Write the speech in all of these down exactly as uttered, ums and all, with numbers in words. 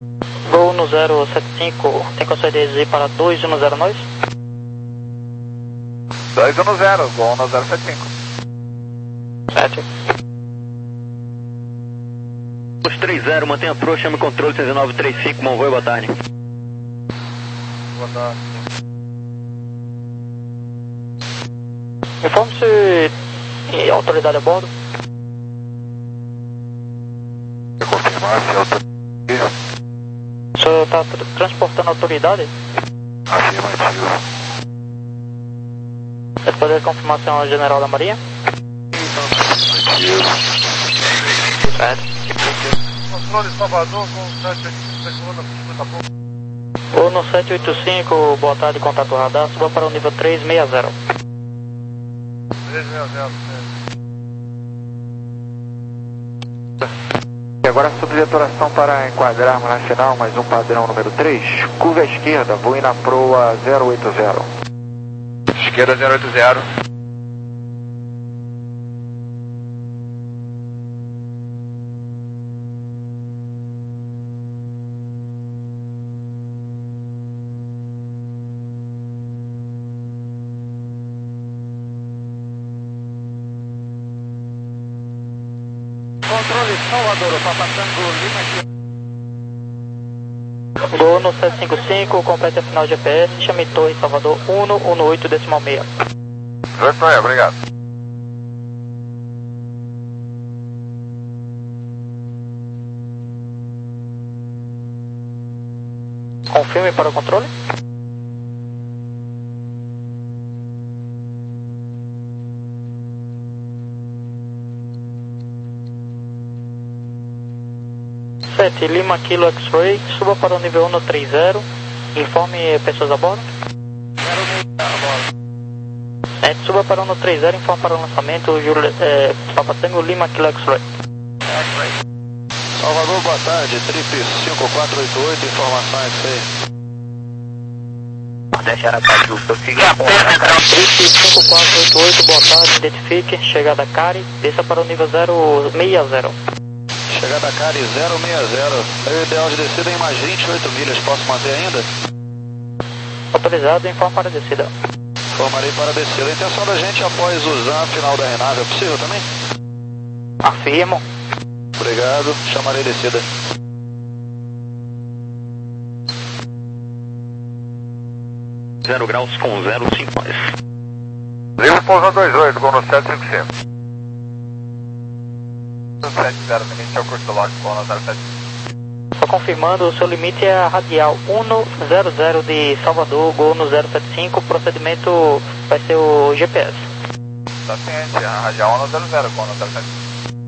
Gol no zero sete cinco, tem condições de exigir para dois um zero nós? dois um zero, gol no zero sete cinco. sete. Os três zero, mantenha pro, chame controle três nove três cinco, Monvoi, boa tarde. Boa tarde. Informe se e autoridade a bordo. Eu confirmar se autoridade. O senhor está tr transportando autoridade? Afirmativo. Pode fazer a confirmação general da Marinha? Afirmativo. Certo. Controle Salvador com sete oito cinco, segunda, cinquenta pouco. Gol no sete oito cinco, boa tarde, contato radar, suba para o nível três seis zero. três seis zero, E agora sobre detonação para enquadrarmos na final, mais um padrão número três. Curva à esquerda, vou ir na proa zero oito zero. Esquerda zero oito zero. Controle Salvador, Papa Tango Lima. Gol no sete cinco cinco, complete a final G P S, chame Torre Salvador um um oito decimal seis. Certo, é, obrigado. Confirme para o controle. sete Lima Kilo X-Ray, suba para o nível um três zero, informe pessoas a bordo. sete, suba para o um três zero, informe para o lançamento, Júlio, é, Papa Tango Lima Kilo X-Ray. Salvador, boa tarde, trip cinco quatro oito oito, informações aí. Nordeste Aracaju, prossiga. Trip cinco quatro oito oito, boa tarde, identifique, chegada Cari, desça para o nível zero seis zero. Chegada Cari zero seis zero, meu ideal de descida em mais vinte e oito milhas, posso manter ainda? Autorizado, informe para a descida. Informarei para a descida. A intenção da gente após usar a final da renave é possível também? Afirmo. Obrigado, chamarei descida. Zero graus com zero cinco mais. Livre pousa dois oito, gol no sete cinco cinco. sete zero, limite ao curso do log, gol no zero sete cinco. Só confirmando, o seu limite é a radial um zero zero de Salvador, gol no zero sete cinco, procedimento vai ser o G P S. Tá ciente, a radial um zero zero, gol no zero sete cinco.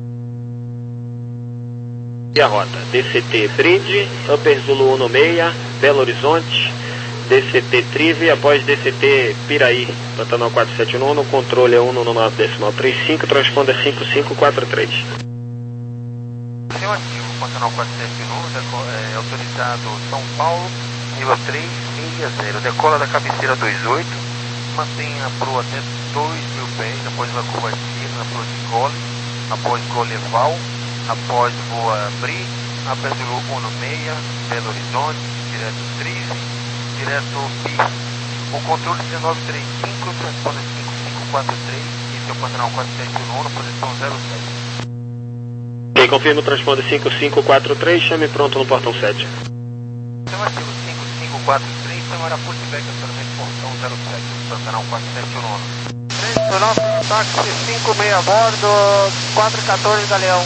E a rota? D C T Bridge, Upper Zulu um seis, Belo Horizonte, D C T Trive, após D C T Piraí, Pantanal quatro sete um, controle é um nove decimal três cinco, transponda cinco cinco quatro três. Afirmativo, Pantanal quatro sete um, é, autorizado São Paulo, nível três seis zero, decola da cabeceira dois oito, mantém a proa até dois mil pés, após a curva esquerda, na proa de Gole, após Goleval, após voa Bri, Upper Zulu um seis, Belo Horizonte, direto Trive, direto Pi, o controle um nove três cinco, transponder cinco cinco quatro três, esse é o Pantanal quatro sete um, na posição zero sete. Ok, confirma o transponder cinco cinco quatro três, chame pronto no portão sete. Afirmativo cinco cinco quatro três, Samara Pushback, acionamento portão zero sete, Pantanal quatro sete um. três, nosso táxi cinco seis a bordo, quatro quatorze Galeão.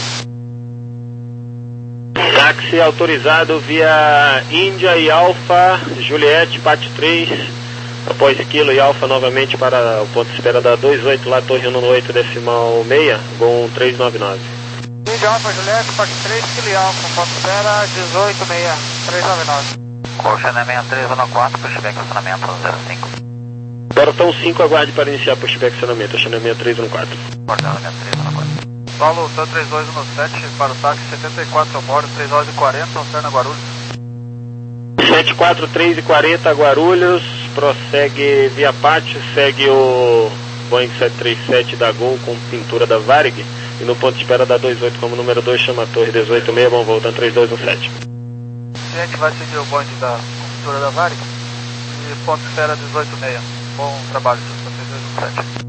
Táxi autorizado via Índia e Alfa, Juliette, Pátio três, após Kilo e Alfa novamente para o ponto de espera da dois oito, lá Torre um oito decimal seis, Gol três nove nove. Índia, Alfa, Juliette, Pátio três, Kilo e Alfa, ponto de espera dezoito seis, três nove nove. Colchão seis três um quatro, pushback acionamento zero cinco. Portão cinco, aguarde para iniciar pushback acionamento, acionamento três um quatro. Portão seis três um quatro. Paulo, Tan três dois um sete, para o táxi setenta e quatro a bordo, três horas e quarenta, Lanterna Guarulhos. sete quatro três e quarenta Guarulhos, prossegue via Pátio, segue o Boeing sete três sete da Gol com pintura da Varig, e no ponto de espera da dois oito como número dois, chama a Torre dezoito seis, bom voo, Tan três dois um sete. A gente vai seguir o bonde da construtora da Varig e ponto esfera dezoito e meia. Bom trabalho, seus dois um sete.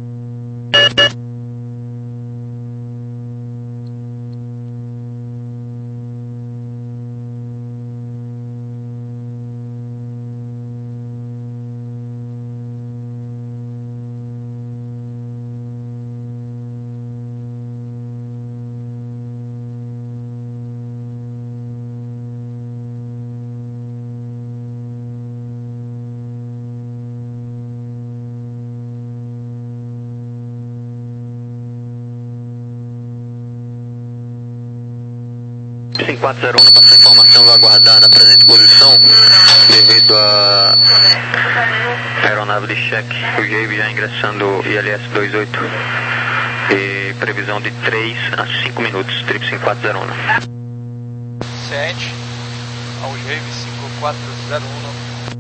cinco quatro zero um, passou informação, vai aguardar na presente posição devido a aeronave de cheque, o J A V já ingressando I L S vinte e oito e previsão de três a cinco minutos, trip cinco quatro zero um. Ciente ao J A V cinco quatro zero um.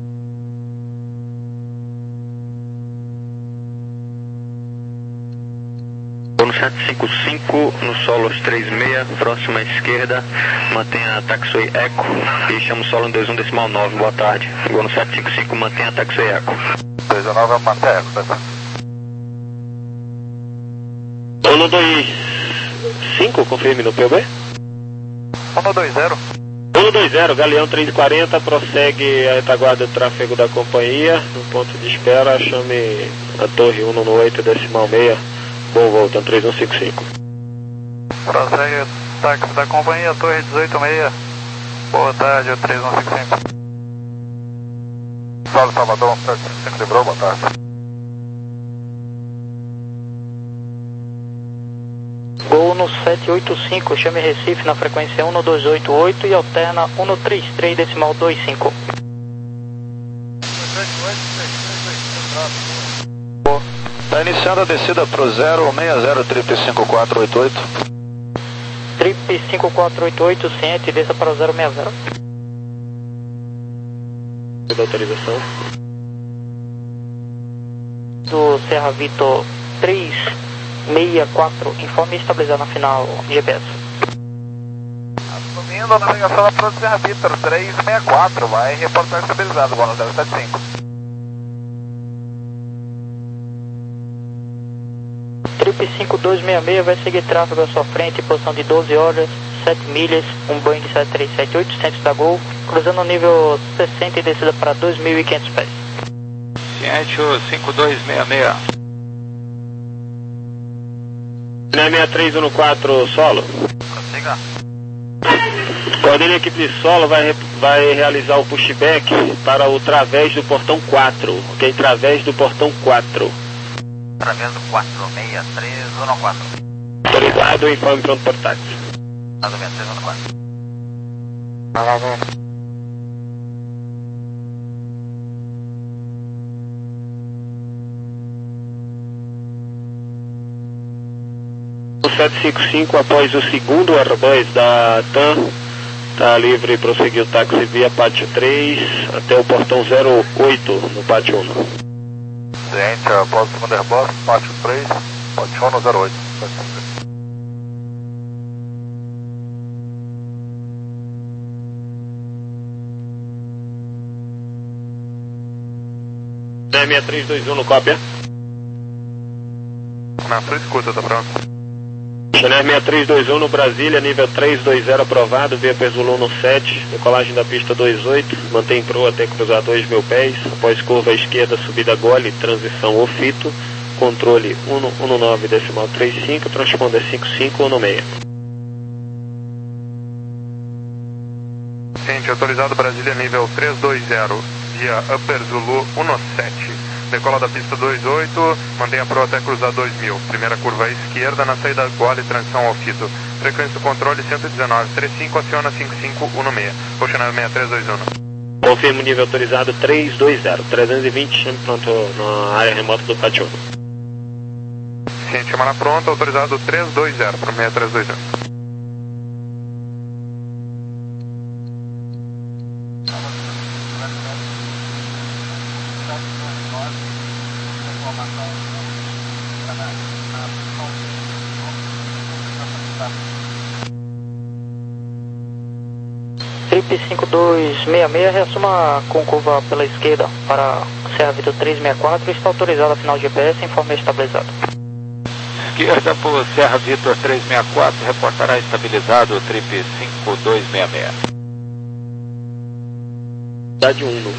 No sete cinco cinco, no solo três seis, próxima à esquerda, mantenha a taxiway Eco e chama o solo dois um decimal nove, boa tarde. Igual no sete cinco cinco, mantenha a taxiway Eco. dois um nove, mantenha Eco, tá? um dois cinco, confirme no P B. um dois zero. um dois zero, Galeão três quarenta, prossegue a retaguarda do tráfego da companhia, no ponto de espera, chame a torre um oito decimal seis. Bom, voltando, três um cinco cinco. Prossegue o táxi da companhia, torre dezoito e meia. Boa tarde, o três um cinco cinco. Solo Salvador, um sete cinco lembrou, boa tarde. Gol no sete oito cinco, chame Recife na frequência um dois oito oito e alterna um três três decimal dois cinco. Está iniciando a descida para o zero seis zero trip cinco quatro oito oito. Trip cinco quatro oito oito, ciente, desça para o zero seis zero. Da autorização. Do Serra Vitor três seis quatro, informe estabilizado na final G P S. Assumindo a navegação da Pronto Serra Vitor três seis quatro, vai reportar estabilizado, bola zero sete cinco. Trip cinco dois seis seis vai seguir tráfego à sua frente, posição de doze horas, sete milhas, um Boeing sete três sete oitocentos da Gol, cruzando o nível sessenta e descida para dois mil e quinhentos pés. Ciente o cinco dois seis seis. Na seis três um quatro, solo. Prossiga. Coordene a equipe de solo, vai, vai realizar o pushback para o través do portão quatro, ok? Través do portão quatro. Através do quatro seis três um quatro. Autorizado, informe pronto por táxi. Nada seis três um quatro. O sete cinco cinco, após o segundo Airbus da TAM, está livre e prosseguir o táxi via pátio três até o portão zero oito no pátio um. Ciente, após o segundo Airbus, pátio três, pátio um no zero oito. seis três dois um no cópia. Na frente, escuta, tá pronto. Chanel seis três dois um no Brasília, nível três dois zero aprovado, via Perzulu no sete, decolagem da pista dois oito, mantém proa até cruzar dois mil pés, após curva à esquerda, subida gole, transição ofito, controle um nove decimal trinta e cinco, transponder cinco cinco um seis. Ciente, autorizado Brasília nível três dois zero, via Upper Zulu um sete. Decola da pista dois oito, mantenha a proa até cruzar dois mil. Primeira curva à esquerda, na saída gole, transição ao fito. Frequência do controle cento e dezenove, trinta e cinco, aciona cinco cinco um seis. Oceanave seis três dois um. Confirmo nível autorizado três dois zero, trezentos e vinte, chame pronto na área remota do pátio um. Ciente, chamada pronta, autorizado três dois zero para seis três dois um. Trip cinco dois seis seis, reassuma com curva pela esquerda para Serra Vitor três seis quatro, está autorizado a final G P S, informe estabilizado. Esquerda por Serra Vitor três seis quatro, reportará estabilizado o Trip cinco dois seis seis. Cidade Uno.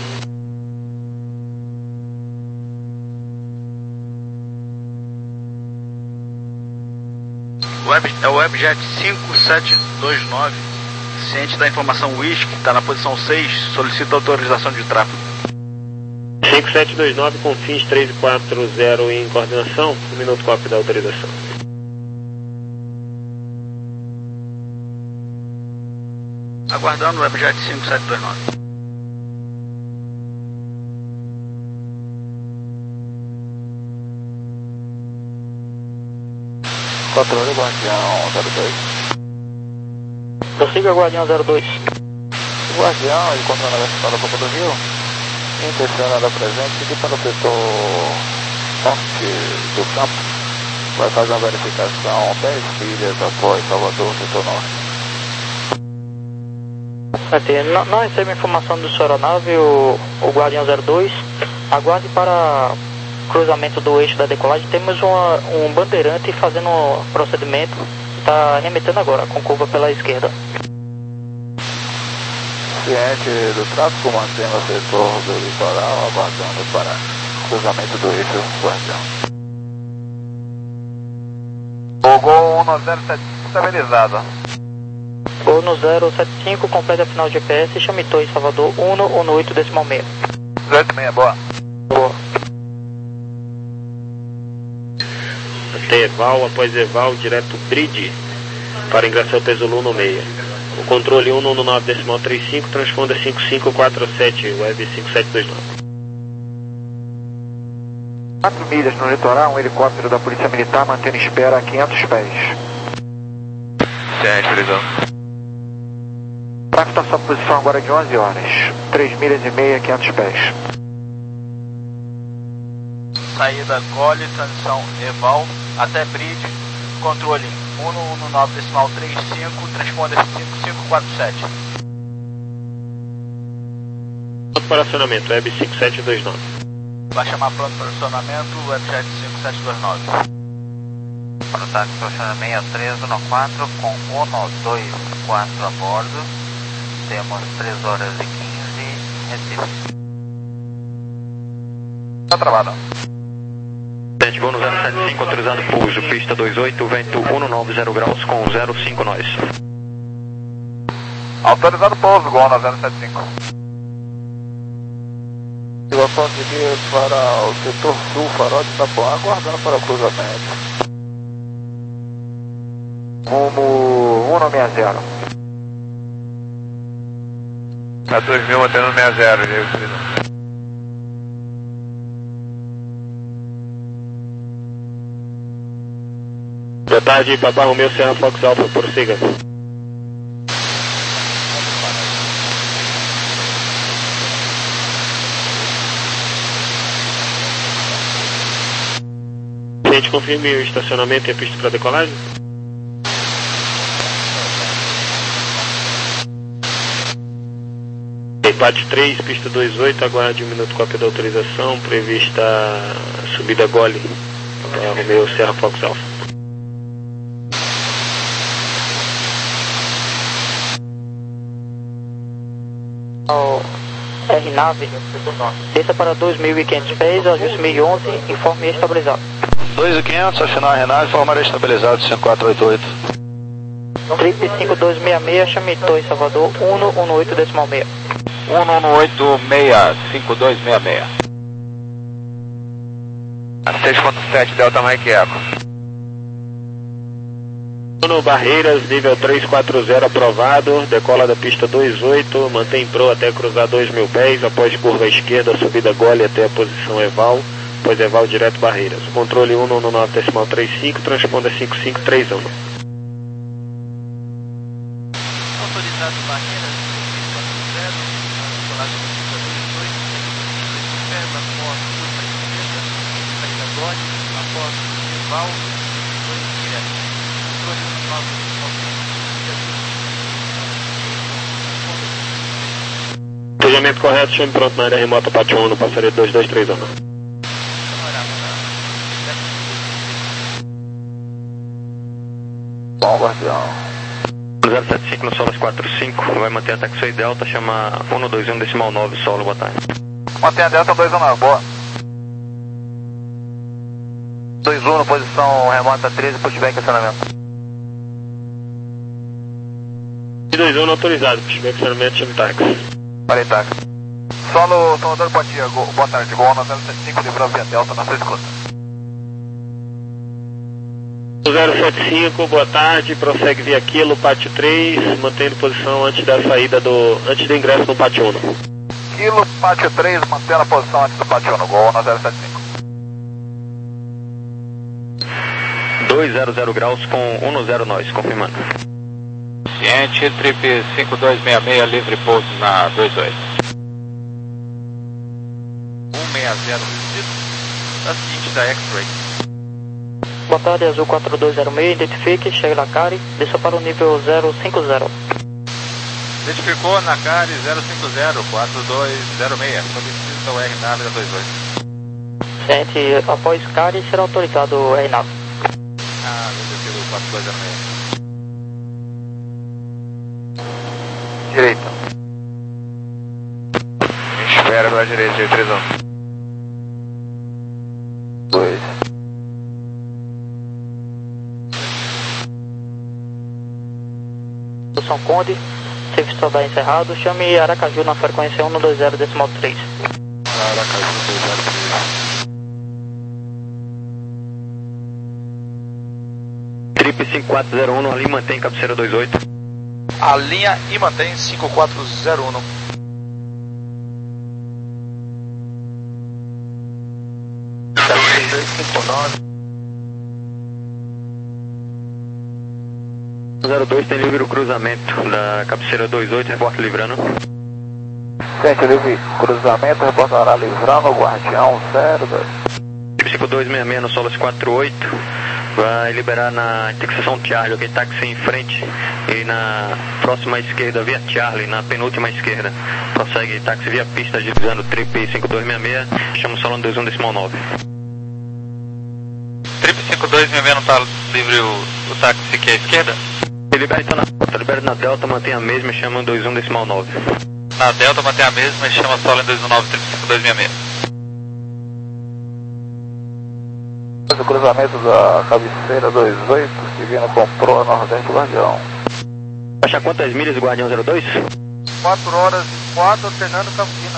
Web, é o Webjet cinco sete dois nove, ciente da informação Whisky, está na posição seis, solicita autorização de tráfego. cinco sete dois nove com fins três e quatro zero em coordenação, um minuto cópia da autorização. Aguardando o Webjet cinco sete dois nove. Controle Guardião zero dois. Prossiga Guardião zero dois. O Guardião, ele controla a escola Copa do Rio, intencionado a presente, seguir para o setor norte do campo. Vai fazer uma verificação dez milhas após Salvador, setor norte. Vai ter, não, não recebe informação do sua aeronave, o, o Guardião zero dois. Aguarde para cruzamento do eixo da decolagem. Temos uma, um bandeirante fazendo um procedimento. Está remetendo agora, com curva pela esquerda. Ciente do tráfego, mantendo o setor do litoral, aguardando para cruzamento do eixo Guardião. O Gol um zero sete estabilizado. Gol no zero sete cinco, completa a final G P S, chame Torre Salvador um um oito decimal seis. oito seis, boa. Boa. Até Eval, após Eval, direto Bridge, para ingressar o peso Zulu no meia. O controle um um nove decimal trinta e cinco, transponda cinco cinco quatro sete, web cinco sete dois nove. quatro milhas no litoral, um helicóptero da Polícia Militar mantendo espera a quinhentos pés. Ciente, Felizão. O tráfego está à sua posição agora de onze horas, três milhas e meia, quinhentos pés. Saída Gole, transição Eval, até Bridge, controle um um nove decimal trinta e cinco, transponder cinco cinco quatro sete. Pronto para acionamento, web cinco sete dois nove. Vai chamar pronto para acionamento, Webjet cinco sete dois nove. Contato Oceano seis três um quatro com um dois quatro a bordo. Temos três horas e quinze, Recife. Tá travado. Sete Gol no zero sete cinco, autorizado pouso, pista dois oito, vento cento e noventa graus com zero cinco nós. Autorizado pouso, Gol no zero sete cinco. Eu posso seguir para o setor sul, farol de Itapuã, aguardando para o cruzamento. Rumo um seis zero. Tá dois mil, mantendo sessenta, Diego Felizão. Boa tarde, Papa Romeu, Serra Fox Alpha, prossiga. Gente, confirme o estacionamento e a pista para decolagem. Empate três, pista dois oito, aguarde um minuto cópia da autorização, prevista a subida Gole, Papa Romeu, Serra Fox Alpha. R nave, desça para dois mil e quinhentos pés, ajuste mil e onze, informe estabilizado. dois mil e quinhentos, afinal a Renave, formará estabilizado cinco quatro oito oito. Trip cinco dois seis seis, chame Torre Salvador um um oito decimal seis. um um oito seis cinco dois seis seis. seis ponto sete, Delta Mike Eco. No Barreiras, nível três quatro zero aprovado, decola da pista dois oito, mantém pro até cruzar dois mil pés, após curva esquerda, subida Gole até a posição Eval, após Eval direto Barreiras. Controle um um nove decimal trinta e cinco, transponda cinco cinco três um. Autorizado Barreiras, zero, decolagem da pista dois oito, pés, após curva esquerda, saída Gole, após Eval, dois direto. Controle um nove decimal trinta e cinco, posicionamento correto, chame pronto na área remota, Pátio um, no passaredo dois dois três um. Bom, Guardião. zero sete cinco no Solas quatro cinco, vai manter a taxi Delta, chama um dois um decimal nove solo, boa tarde. Mantém a Delta dois um nove, boa. dois um, posição remota treze, pushback acionamento. dois um autorizado, pushback acionamento, chame táxi. Parei, táxi. Solo Salvador Batia, go, boa tarde, Gol na zero sete cinco, livrou via Delta na sua escuta. zero sete cinco, boa tarde, prossegue via Kilo, Pátio três, mantendo posição antes da saída do, antes do ingresso no Pátio um. Kilo, Pátio três, mantendo a posição antes do Pátio um, Gol na zero sete cinco. duzentos graus com um zero nós, confirmando. Ciente, trip cinco dois seis seis, livre pouso na dois oito. um seis zero, da seguinte da X-Ray. Boa tarde, Azul quatro dois zero seis, identifique, chegue na Cari, desça para o nível zero cinco zero. Identificou na Cari zero cinco zero, quatro dois zero seis, solicita o R nave da dois oito. Ciente, após Cari será autorizado o R nave. Ah, desceu do quatro dois zero seis. Direita. Espera pela direita, direita três um. dois. São Conde, serviço soldado encerrado, chame Aracaju na frequência um dois zero decimal três. Aracaju dois zero três. Trip cinco quatro zero um, ali mantém cabeceira dois oito. A linha e mantém cinco quatro zero um. dois cinco nove. zero dois tem livre o cruzamento da cabeceira dois oito, reporte livrando. Ciente, livre cruzamento, reportará livrando, Guardião zero dois. cinco dois seis seis no Solas quatro oito, vai liberar na intersecção Charlie, aquele táxi em frente, e na próxima esquerda via Charlie, na penúltima esquerda. Prossegue táxi via pista, divisando trip cinco dois seis seis, chama o Solano dois um decimal nove. Trip cinco dois seis seis não está livre o, o táxi que é à esquerda? Libera então na Delta, libera na Delta, mantém a mesma e chama dois um decimal nove. Na Delta mantém a mesma e chama Solano dois um nove, trip cinco dois seis seis. O cruzamento da cabeceira dois oito, seguindo com Proa Nordeste Guardião. Achar quantas milhas, Guardião zero dois? quatro horas e quatro, alternando Campina.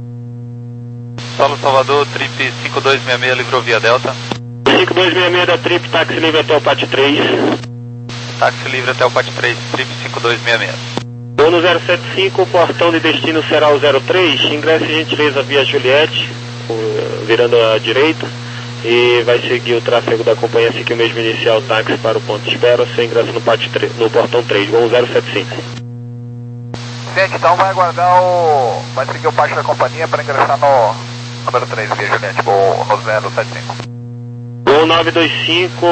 Solo Salvador, trip cinco dois seis seis, livrou via Delta. cinco dois seis seis da Trip, táxi livre até o Pátio três. Táxi livre até o Pátio três, trip cinco dois seis seis. Dono zero sete cinco, o portão de destino será o zero três, ingresse gentileza via Juliette, virando à direita, e vai seguir o tráfego da companhia, assim que o mesmo inicial táxi para o ponto de espera, seu ingresso no, Pátio três, no portão três, Gol zero sete cinco. Gente, então vai aguardar o... vai seguir o pátio da companhia para ingressar no número três via Juliette, ou no zero sete cinco. Gol nove dois cinco,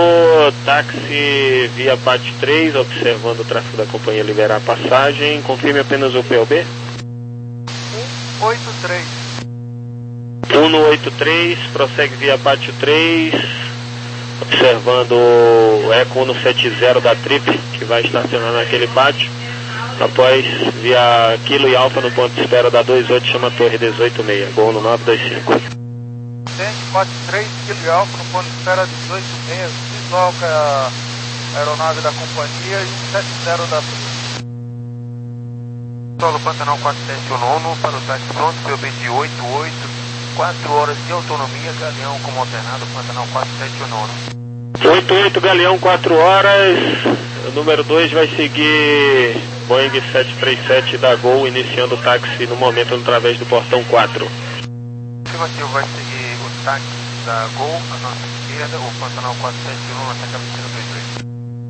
táxi via Pátio três, observando o tráfego da companhia liberar a passagem. Confirme apenas o P O B. um oito três. um oito três, prossegue via Pátio três, observando o Eco um sete zero da Trip, que vai estacionar naquele pátio. Após, via Kilo e Alfa no ponto de espera da dois oito, chama Torre dezoito seis, Gol no nove dois cinco. quatro três, Kilo e Alfa no ponto de espera dezoito seis, desloca a aeronave da companhia e um sete zero da Trip. Solo Pantanal quatro sete um para o táxi pronto, P O B de oito oito, quatro horas de autonomia, Galeão como alternado, Pantanal quatro sete um. oito oito, Galeão, quatro horas, o número dois vai seguir Boeing sete três sete da Gol, iniciando o táxi no momento através do portão quatro. Afirmativo, vai seguir o táxi da Gol, à nossa esquerda, o Pantanal quatro sete um até a cabeceira dois oito.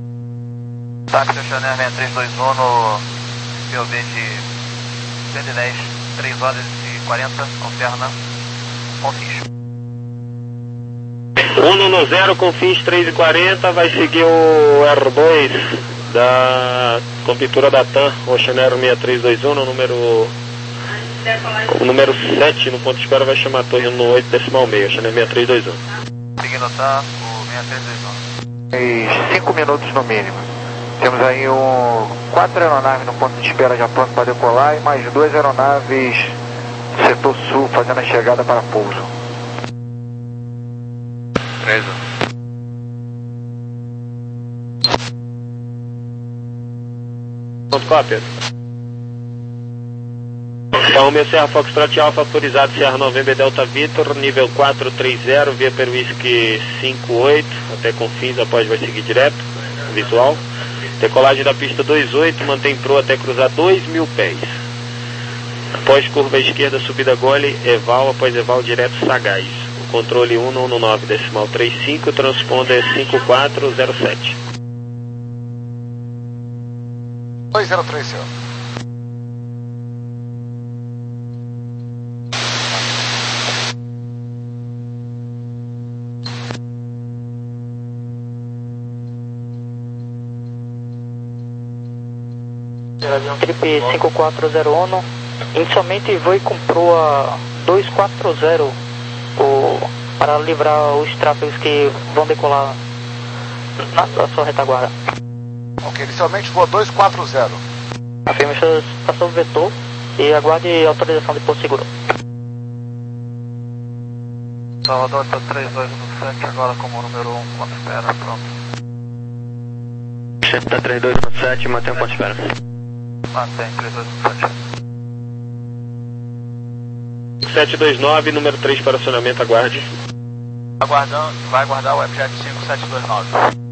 Táxi Oceaner seis três dois um no P O B de cento e dez, três horas e quarenta, alterna, Confins. um no zero, Confins três e quarenta, vai seguir o Airbus da com pintura da TAM, Oceaner seis três dois um, no número O número sete no ponto de espera vai chamar a torre no oito decimal meio, Channel seis três dois um. Seguindo tá, o seis três dois um. Em cinco minutos no mínimo. Temos aí um, quatro aeronaves no ponto de espera já pronto para decolar e mais duas aeronaves setor sul fazendo a chegada para pouso. três Ponto cópia. Então, meu Serra Foxtrot Alpha autorizado, Serra November Delta Victor, nível quatro três zero, via per whisky cinco oito, até Confins, após vai seguir direto, visual. Decolagem da pista dois oito, mantém pro até cruzar dois mil pés. Após curva esquerda, subida gole, Eval, após Eval direto Sagaz. O controle um um nove decimal trinta e cinco, transponder cinco quatro zero sete. dois zero três, senhor. Trip cinco quatro zero um, inicialmente Voi comprou a dois quatro zero o, para livrar os tráfegos que vão decolar na, na sua retaguarda. Ok, inicialmente voa dois quatro zero. Afirma sua estação do vetor e aguarde autorização de pouso seguro. Salvador, tá três dois um sete agora como número um, ponto espera, pronto. Tá três dois um sete, mantém o ponto espera. Mantém, três dois um sete. sete dois nove, número três para acionamento, aguarde. Aguardando, vai aguardar o Webjet cinco sete dois nove.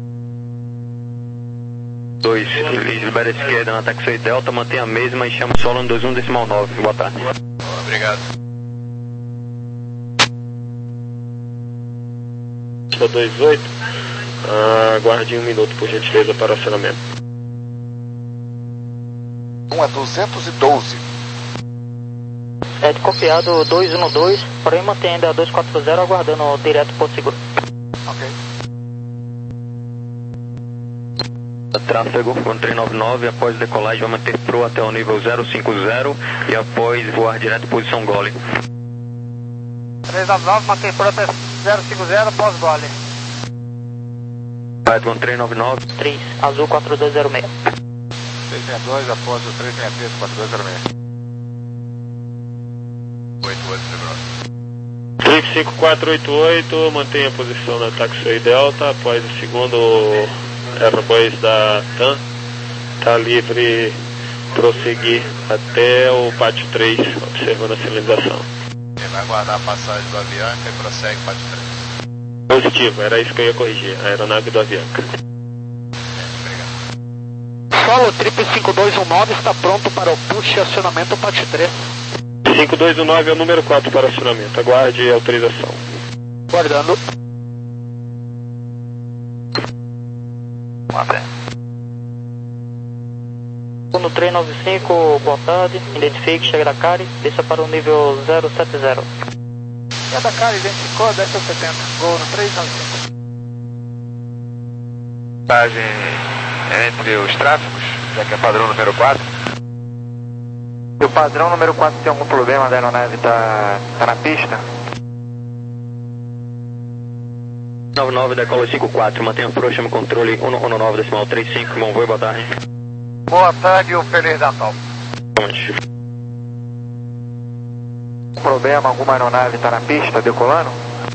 dois, libera a esquerda na taxi Delta, mantém a mesma e chama solo no dois um decimal nove. Boa tarde. Obrigado. dois oito, ah, aguarde um minuto, por gentileza, para acionamento. um é duzentos e doze. É de copiado dois um dois, porém mantém ainda dois quatro zero aguardando direto pouso seguro. Ok. Tráfego com três nove nove, após decolagem vai manter pro até o nível zero cinco zero e após voar direto posição gole. três nove nove, mantém pro até zero cinco zero, pós-gole. Vai com três nove nove. três, azul quatro dois zero seis. três seis dois, após o três seis três, quatro dois zero seis. oito oito, segundo. Trip cinco quatro oito oito, mantenha a posição na taxi Delta, após o segundo Airbus da TAM, está livre prosseguir até o pátio três, observando a sinalização. Ele vai aguardar a passagem do Avianca e prossegue para o três. Positivo, era isso que eu ia corrigir, a aeronave do Avianca. Solo Trip cinco dois um nove está pronto para o push e acionamento Pátio três. cinco dois um nove é o número quatro para acionamento, aguarde autorização. Guardando. Mantém. No três nove cinco, boa tarde, identifique, chega da Cari, desça para o nível zero sete zero. E a Dakar identificou, desce ao setenta, gol no três nove cinco. Passagem entre os tráfegos, já que é padrão número quatro. E o padrão número quatro tem algum problema da aeronave tá, tá na pista? nove nove, decola cinco quatro, mantenha o pro, chama o controle um um nove decimal trinta e cinco, bom voo, boa tarde. Boa tarde e um Feliz Natal. Onde? Problema, alguma aeronave tá na pista decolando?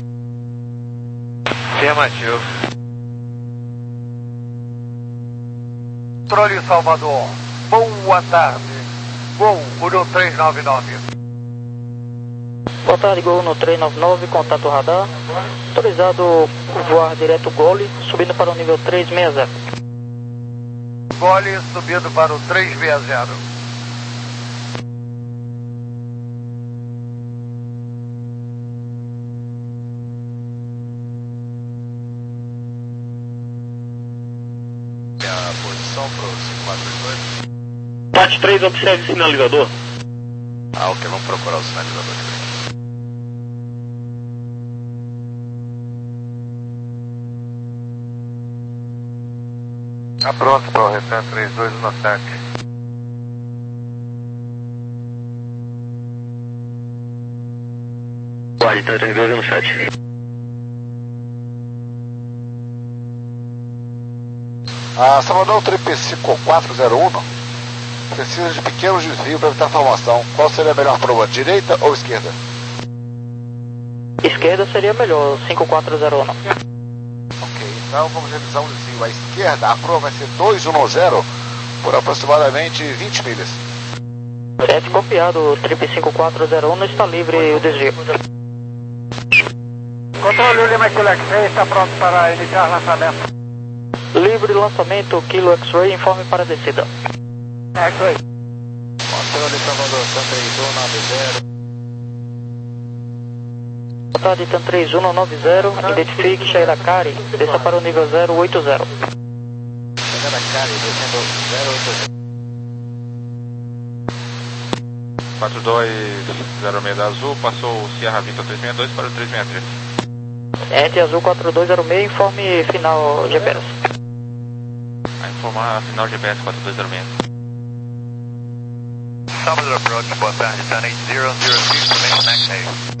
Afirmativo. Controle Salvador. Boa tarde. Gol no três nove nove. Boa tarde, Gol no três nove nove, contato radar. Autorizado voar direto Gole, subindo para o nível três seis zero. Gole subindo para o três seis zero. E a posição para o cinco quatro oito oito? Pátio três, observe o sinalizador. Ah, ok, vamos procurar o sinalizador aqui. Tá pronto para o referente três dois um sete. Acorde, três três dois um sete. A Salvador Trip cinco quatro zero um precisa de pequenos desvios para evitar formação. Qual seria a melhor proa, direita ou esquerda? Esquerda seria melhor, cinco quatro zero um. Ok, então vamos revisar um desvio. À esquerda, a proa vai ser dois um zero por aproximadamente vinte milhas. Sete copiado, Trip cinco quatro zero um está livre o desvio. Controle Lima Kilo X-Ray, está pronto para iniciar lançamento. Livre lançamento, Kilo X-Ray, informe para a descida. X-Ray. Controle Salvador, Tan três um nove zero. Boa tarde, Tan três um nove zero, identifique Sheila Kari, desça para o nível zero oito zero. Sheila Kari, descendo zero oito zero. quatro dois zero seis da Azul, passou o Sierra Victor três seis dois para o três seis três. Ente Azul quatro dois zero seis, informe final G P S. A informar final G P S quatro dois zero seis. Salvador approach, boa tarde, Tan oito zero zero seis, information active.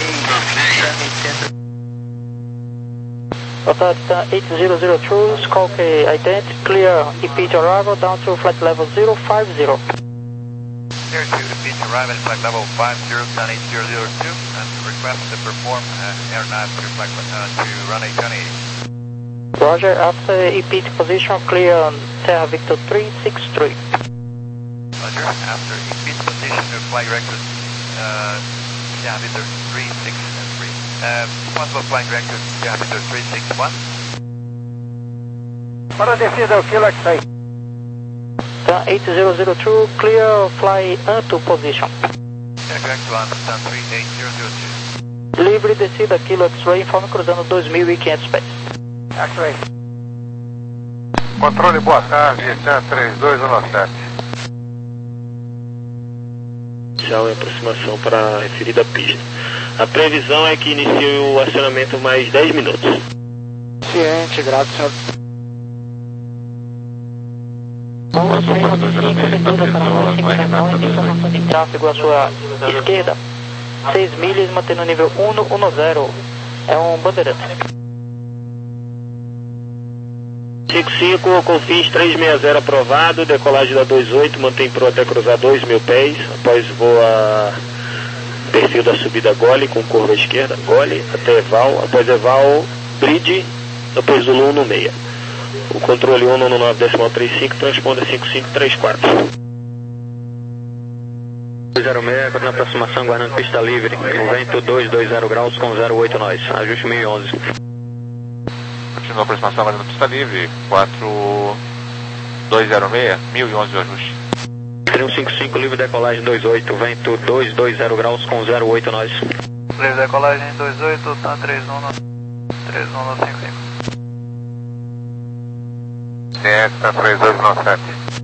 Boa tarde, Tan oito zero zero dois, Skulke ident, clear repeat arrival down to flight level zero five zero. Clear to repeat arrival at flight level five zero, Tan eight zero zero two, and request to perform uh, air nav to, flight, uh, to runway twenty. Roger, after repeat position, clear on Terra Victor three six three. Roger, after repeat position to fly directed uh, Terra Victor three six three. Uh, possible flying directed Terra Victor three six one. Para a descida, o Kilo X-Ray. Tan eight zero zero two, clear fly onto position. Correct one, Tan three eight zero zero two. Livre descida, Kilo X-Ray, informe cruzando dois mil e quinhentos pés. X-Ray. Controle, boa tarde, Tan três dois um sete. Inicial em aproximação para a referida pista. A previsão é que inicie o acionamento mais dez minutos. Ciente, grato, senhor. Informação de tráfego à sua esquerda, seis milhas, mantendo o nível um um zero. É um bandeirante. cinco cinco, Confins três seis zero aprovado, decolagem da dois oito, mantém pro até cruzar dois mil pés, após voa perfil da subida Gole com curva à esquerda, Gole até Eval, após Eval, Bridge, depois do um no seis. O controle um no nove decimal trinta e cinco transponde cinco cinco três quatro. zero seis, na aproximação, guardando pista livre, o vento dois dois zero graus com zero oito nós, ajuste mil e onze. Continua a aproximação, guardando pista livre, quatro dois zero seis, mil e onze o ajuste. três cinco cinco, livre decolagem dois oito, vento dois dois zero graus com zero oito nós. Livre decolagem dois oito, Tan três um, três um cinco cinco. Ciente, Tan três dois um sete.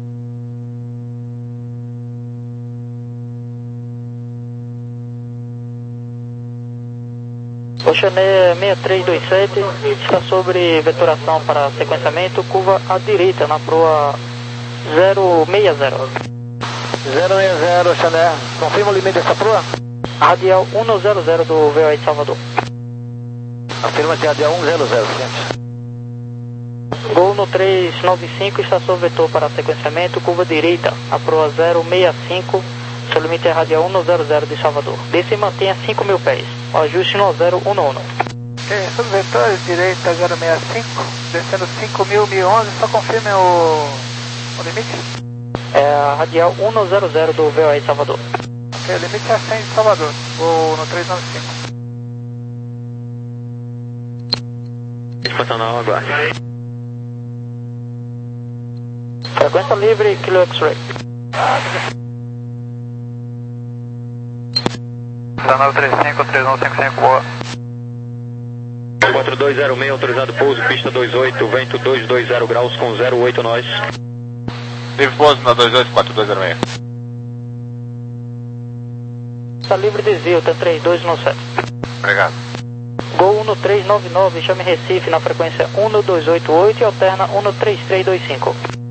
Oceaneer seis três dois sete está sobre veturação para sequenciamento, curva à direita na proa zero seis zero. zero seis zero, Oceaneer. Confirma o limite dessa proa? Radial um zero zero do V O I Salvador. Afirma que radial um zero zero, ciente. Gol no três nove cinco está sob vetor para sequenciamento, curva direita, a proa zero seis cinco, seu limite é radial um zero zero de Salvador. Desce e mantenha cinco mil pés, o ajuste no zero um um. Ok, sobre vetores, direita zero seis cinco, descendo cinco mil, mil e onze, só confirme o, o limite. É a radial um zero zero do V O I Salvador. Ok, o limite é cem de Salvador, ou no três nove cinco. Expansão aguarde. Frequência livre, Kilo X-Ray. Tan nove três cinco, três um cinco cinco, boa. quatro dois zero seis, autorizado pouso, pista dois oito, vento dois dois zero graus com zero oito nós. Livre pouso na dois oito, quatro dois zero seis. Está livre desvio, Tan três dois um sete. Obrigado. Gol um três nove nove, chame Recife na frequência um dois oito oito e alterna um três três dois cinco.